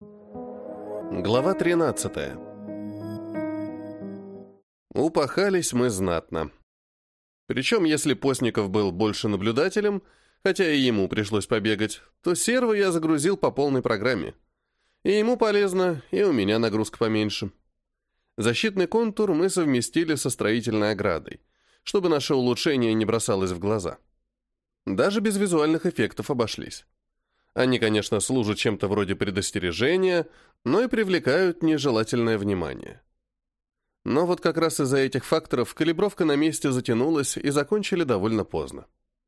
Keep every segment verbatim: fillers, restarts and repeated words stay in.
Глава тринадцатая. Упахались мы знатно. Причем, если Постников был больше наблюдателем, хотя и ему пришлось побегать, то серва я загрузил по полной программе. И ему полезно, и у меня нагрузка поменьше. Защитный контур мы совместили со строительной оградой, чтобы наше улучшение не бросалось в глаза. Даже без визуальных эффектов обошлись. Они, конечно, служат чем-то вроде предостережения, но и привлекают нежелательное внимание. Но вот как раз из-за этих факторов калибровка на месте затянулась и закончили довольно поздно.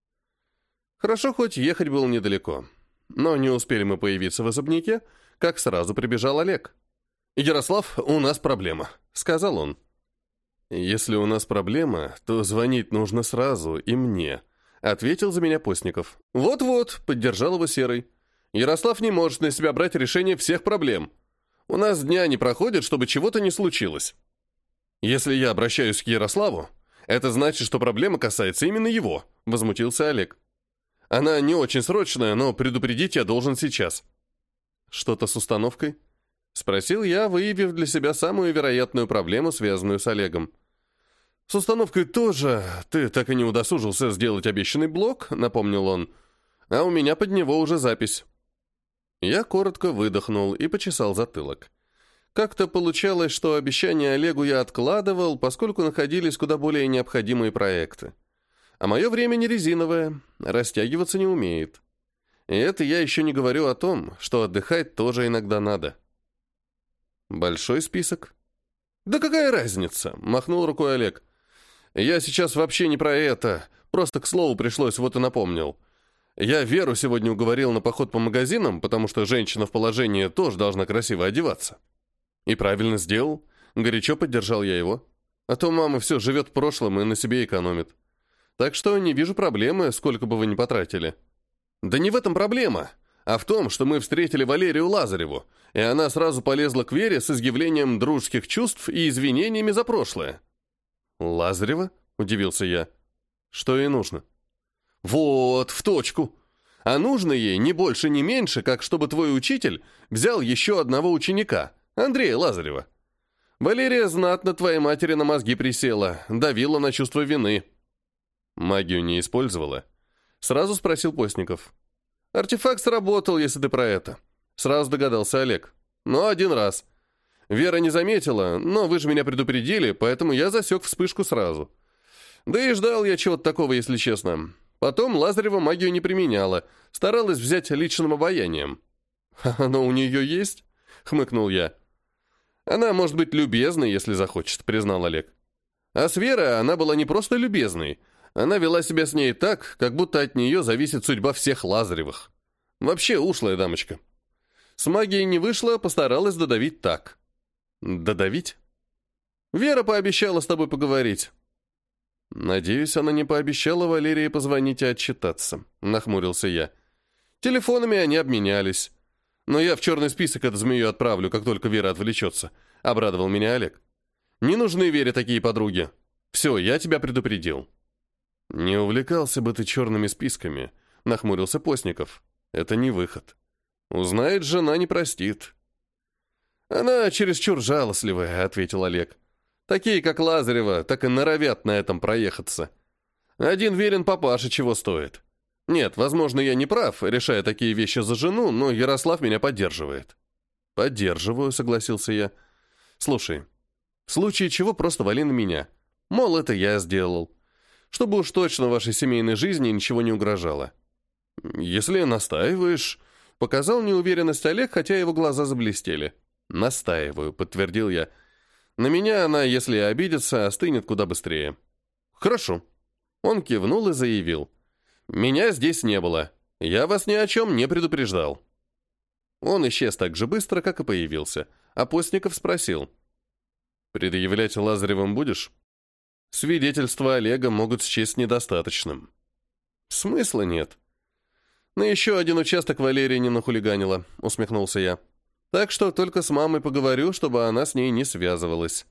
Хорошо, хоть ехать было недалеко. Но не успели мы появиться в особняке, как сразу прибежал Олег. «Ярослав, у нас проблема», — сказал он. «Если у нас проблема, то звонить нужно сразу и мне», — ответил за меня Постников. «Вот-вот», — поддержал его Серый. «Ярослав не может на себя брать решение всех проблем. У нас дня не проходит, чтобы чего-то не случилось. Если я обращаюсь к Ярославу, это значит, что проблема касается именно его», — возмутился Олег. «Она не очень срочная, но предупредить я должен сейчас». «Что-то с установкой?» — спросил я, выявив для себя самую вероятную проблему, связанную с Олегом. «С установкой тоже. Ты так и не удосужился сделать обещанный блок», — напомнил он. «А у меня под него уже запись». Я коротко выдохнул и почесал затылок. Как-то получалось, что обещание Олегу я откладывал, поскольку находились куда более необходимые проекты. А мое время не резиновое, растягиваться не умеет. И это я еще не говорю о том, что отдыхать тоже иногда надо. «Большой список?» «Да какая разница?» — махнул рукой Олег. «Я сейчас вообще не про это, просто к слову пришлось, вот и напомнил. Я Веру сегодня уговорил на поход по магазинам, потому что женщина в положении тоже должна красиво одеваться. И правильно сделал, горячо поддержал я его. А то мама все живет в прошлом и на себе экономит. Так что не вижу проблемы, сколько бы вы ни потратили». «Да не в этом проблема, а в том, что мы встретили Валерию Лазареву, и она сразу полезла к Вере с изъявлением дружеских чувств и извинениями за прошлое». «Лазарева?» – удивился я. «Что ей нужно?» «Вот, в точку. А нужно ей не больше, не меньше, как чтобы твой учитель взял еще одного ученика, Андрея Лазарева. Валерия знатно твоей матери на мозги присела, давила на чувство вины». «Магию не использовала?» Сразу спросил Постников. «Артефакт сработал, если ты про это». Сразу догадался Олег. «Но один раз. Вера не заметила, но вы же меня предупредили, поэтому я засек вспышку сразу. Да и ждал я чего-то такого, если честно. Потом Лазарева магию не применяла, старалась взять личным обаянием». «Оно у нее есть?» — хмыкнул я. «Она может быть любезной, если захочет», — признал Олег. «А с Верой она была не просто любезной, она вела себя с ней так, как будто от нее зависит судьба всех Лазаревых. Вообще ушлая дамочка. С магией не вышло, постаралась додавить так». «Додавить?» «Вера пообещала с тобой поговорить». «Надеюсь, она не пообещала Валерии позвонить и отчитаться», — нахмурился я. «Телефонами они обменялись. Но я в черный список эту змею отправлю, как только Вера отвлечется», — обрадовал меня Олег. «Не нужны Вере такие подруги. Все, я тебя предупредил». «Не увлекался бы ты черными списками», — нахмурился Постников. «Это не выход. Узнает жена, не простит». «Она чересчур жалостливая», — ответил Олег. «Такие, как Лазарева, так и норовят на этом проехаться. Один верен папаше чего стоит. Нет, возможно, я не прав, решая такие вещи за жену, но Ярослав меня поддерживает». «Поддерживаю», — согласился я. «Слушай, в случае чего просто вали на меня. Мол, это я сделал. Чтобы уж точно вашей семейной жизни ничего не угрожало». «Если настаиваешь», — показал неуверенность Олег, хотя его глаза заблестели. «Настаиваю», — подтвердил я. «На меня она, если и обидится, остынет куда быстрее». «Хорошо». Он кивнул и заявил. «Меня здесь не было. Я вас ни о чем не предупреждал». Он исчез так же быстро, как и появился, а Постников спросил. «Предъявлять Лазаревым будешь?» «Свидетельства Олега могут счесть недостаточным». «Смысла нет». «На еще один участок Валерия не нахулиганила», — усмехнулся я. «Так что только с мамой поговорю, чтобы она с ней не связывалась».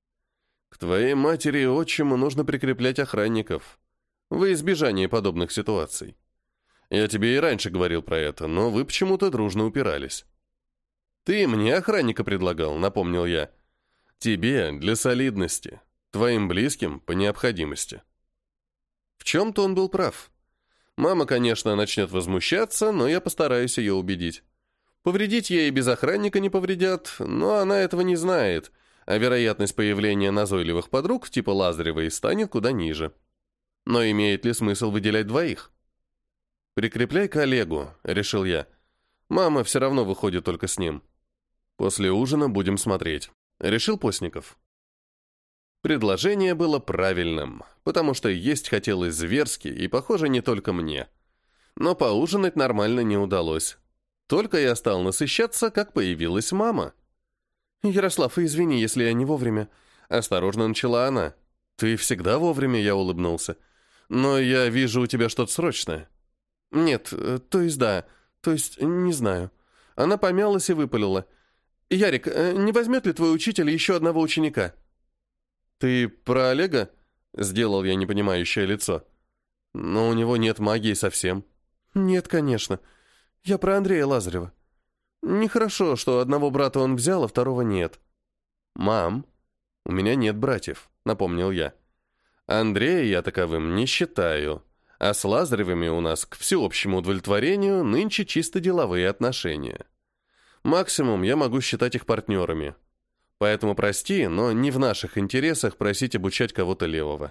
«К твоей матери и отчиму нужно прикреплять охранников. Во избежание подобных ситуаций. Я тебе и раньше говорил про это, но вы почему-то дружно упирались». «Ты мне охранника предлагал», — напомнил я. «Тебе для солидности, твоим близким по необходимости». В чем-то он был прав. Мама, конечно, начнет возмущаться, но я постараюсь ее убедить. Повредить ей без охранника не повредят, но она этого не знает, а вероятность появления назойливых подруг типа Лазаревой станет куда ниже. Но имеет ли смысл выделять двоих? «Прикрепляй коллегу», — решил я. «Мама все равно выходит только с ним. После ужина будем смотреть», — решил Постников. Предложение было правильным, потому что есть хотелось зверски, и, похоже, не только мне. Но поужинать нормально не удалось. Только я стал насыщаться, как появилась мама. «Ярослав, извини, если я не вовремя», — осторожно начала она. «Ты всегда вовремя», — я улыбнулся. «Но я вижу, у тебя что-то срочное». «Нет, то есть да, то есть не знаю». Она помялась и выпалила. «Ярик, не возьмет ли твой учитель еще одного ученика?» «Ты про Олега?» — сделал я непонимающее лицо. «Но у него нет магии совсем». «Нет, конечно. Я про Андрея Лазарева. Нехорошо, что одного брата он взял, а второго нет». «Мам, у меня нет братьев», — напомнил я. «Андрея я таковым не считаю, а с Лазаревыми у нас, к всеобщему удовлетворению, нынче чисто деловые отношения. Максимум я могу считать их партнерами. Поэтому прости, но не в наших интересах просить обучать кого-то левого».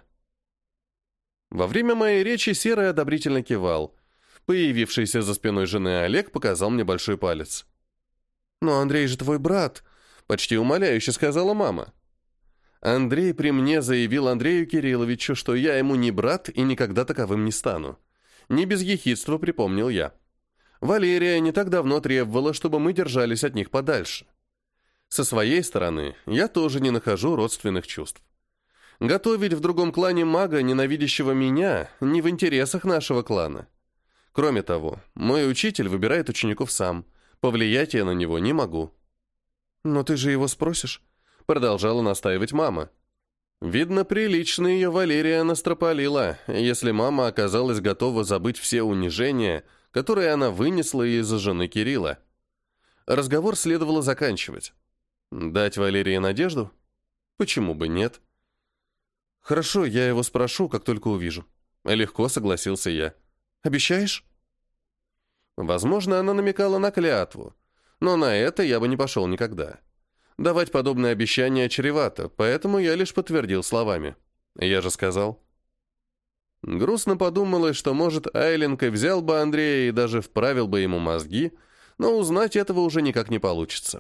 Во время моей речи Серый одобрительно кивал. Появившийся за спиной жены Олег показал мне большой палец. «Но Андрей же твой брат», — почти умоляюще сказала мама. Андрей при мне заявил Андрею Кирилловичу, что я ему не брат и никогда таковым не стану. Не без ехидства припомнил я. Валерия не так давно требовала, чтобы мы держались от них подальше. Со своей стороны, я тоже не нахожу родственных чувств. Готовить в другом клане мага, ненавидящего меня, не в интересах нашего клана. Кроме того, мой учитель выбирает учеников сам. Повлиять я на него не могу. «Но ты же его спросишь?» — продолжала настаивать мама. Видно, прилично ее Валерия настропалила, если мама оказалась готова забыть все унижения, которые она вынесла из-за жены Кирилла. Разговор следовало заканчивать. Дать Валерии надежду? Почему бы нет? «Хорошо, я его спрошу, как только увижу». Легко согласился я. «Обещаешь?» Возможно, она намекала на клятву, но на это я бы не пошел никогда. Давать подобные обещания чревато, поэтому я лишь подтвердил словами. Я же сказал. Грустно подумалось, что, может, Айленко взял бы Андрея и даже вправил бы ему мозги, но узнать этого уже никак не получится.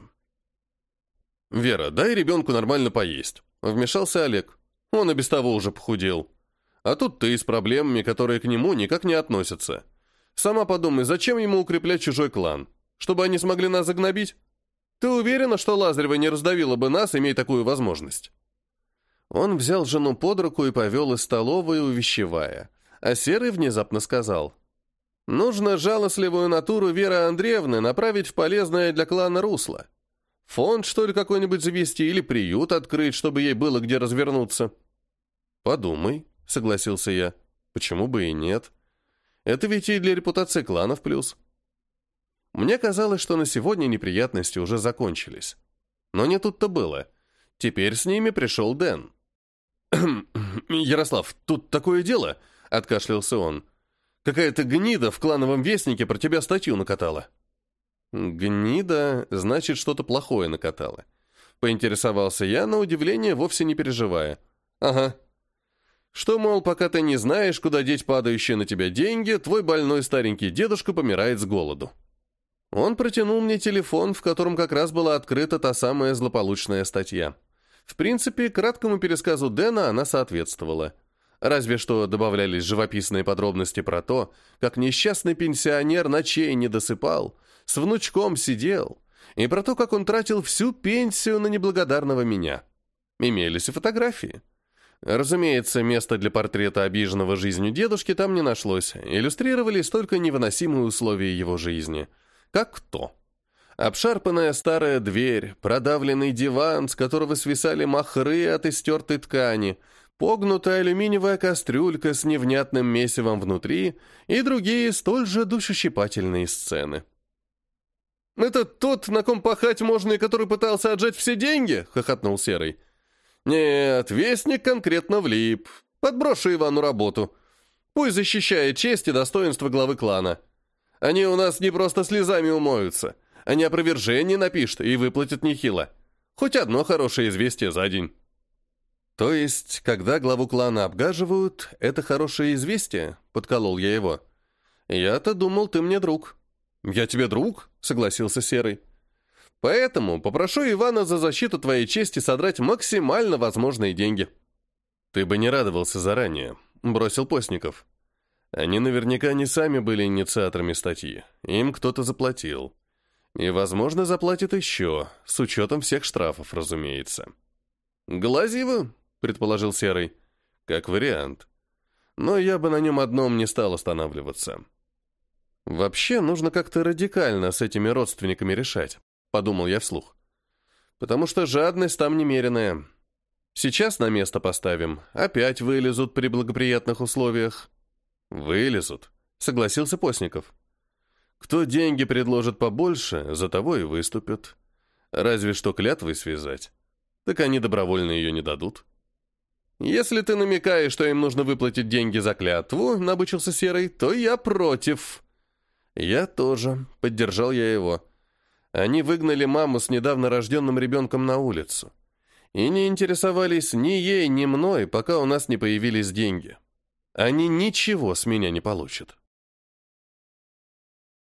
«Вера, дай ребенку нормально поесть», — вмешался Олег. «Он и без того уже похудел. А тут ты с проблемами, которые к нему никак не относятся. Сама подумай, зачем ему укреплять чужой клан? Чтобы они смогли нас загнобить? Ты уверена, что Лазарева не раздавила бы нас, имея такую возможность?» Он взял жену под руку и повел из столовой, увещевая. А Серый внезапно сказал: «Нужно жалостливую натуру Веры Андреевны направить в полезное для клана русло. Фонд, что ли, какой-нибудь завести или приют открыть, чтобы ей было где развернуться?» «Подумай», — согласился я. «Почему бы и нет? Это ведь и для репутации клана в плюс». Мне казалось, что на сегодня неприятности уже закончились. Но не тут-то было. Теперь с ними пришел Дэн. «Ярослав, тут такое дело», — откашлялся он. «Какая-то гнида в клановом вестнике про тебя статью накатала». «Гнида, значит, что-то плохое накатала». Поинтересовался я, на удивление, вовсе не переживая. «Ага. Что, мол, пока ты не знаешь, куда деть падающие на тебя деньги, твой больной старенький дедушка помирает с голоду». Он протянул мне телефон, в котором как раз была открыта та самая злополучная статья. В принципе, краткому пересказу Дэна она соответствовала. Разве что добавлялись живописные подробности про то, как несчастный пенсионер ночей не досыпал, с внучком сидел, и про то, как он тратил всю пенсию на неблагодарного меня. Имелись и фотографии. Разумеется, места для портрета обиженного жизнью дедушки там не нашлось, иллюстрировались только невыносимые условия его жизни. Как то? Обшарпанная старая дверь, продавленный диван, с которого свисали махры от истертой ткани, погнутая алюминиевая кастрюлька с невнятным месивом внутри и другие столь же душещипательные сцены. «Это тот, на ком пахать можно и который пытался отжать все деньги?» — хохотнул Серый. «Нет, вестник конкретно влип. Подброшу Ивану работу. Пусть защищает честь и достоинство главы клана. Они у нас не просто слезами умоются. Они опровержение напишут и выплатят нехило. Хоть одно хорошее известие за день». «То есть, когда главу клана обгаживают, это хорошее известие?» — подколол я его. «Я-то думал, ты мне друг». «Я тебе друг?» — согласился Серый. «Поэтому попрошу Ивана за защиту твоей чести содрать максимально возможные деньги». «Ты бы не радовался заранее», — бросил Постников. «Они наверняка не сами были инициаторами статьи. Им кто-то заплатил. И, возможно, заплатит еще, с учетом всех штрафов, разумеется». «Глазиво», — предположил Серый. «Как вариант. Но я бы на нем одном не стал останавливаться». «Вообще, нужно как-то радикально с этими родственниками решать», — подумал я вслух. «Потому что жадность там немеренная. Сейчас на место поставим, опять вылезут при благоприятных условиях». «Вылезут», — согласился Постников. «Кто деньги предложит побольше, за того и выступят. Разве что клятвой связать. Так они добровольно ее не дадут». «Если ты намекаешь, что им нужно выплатить деньги за клятву», — набычился Серый, — «то я против». «Я тоже», — поддержал я его. Они выгнали маму с недавно рожденным ребенком на улицу. И не интересовались ни ей, ни мной, пока у нас не появились деньги. Они ничего с меня не получат.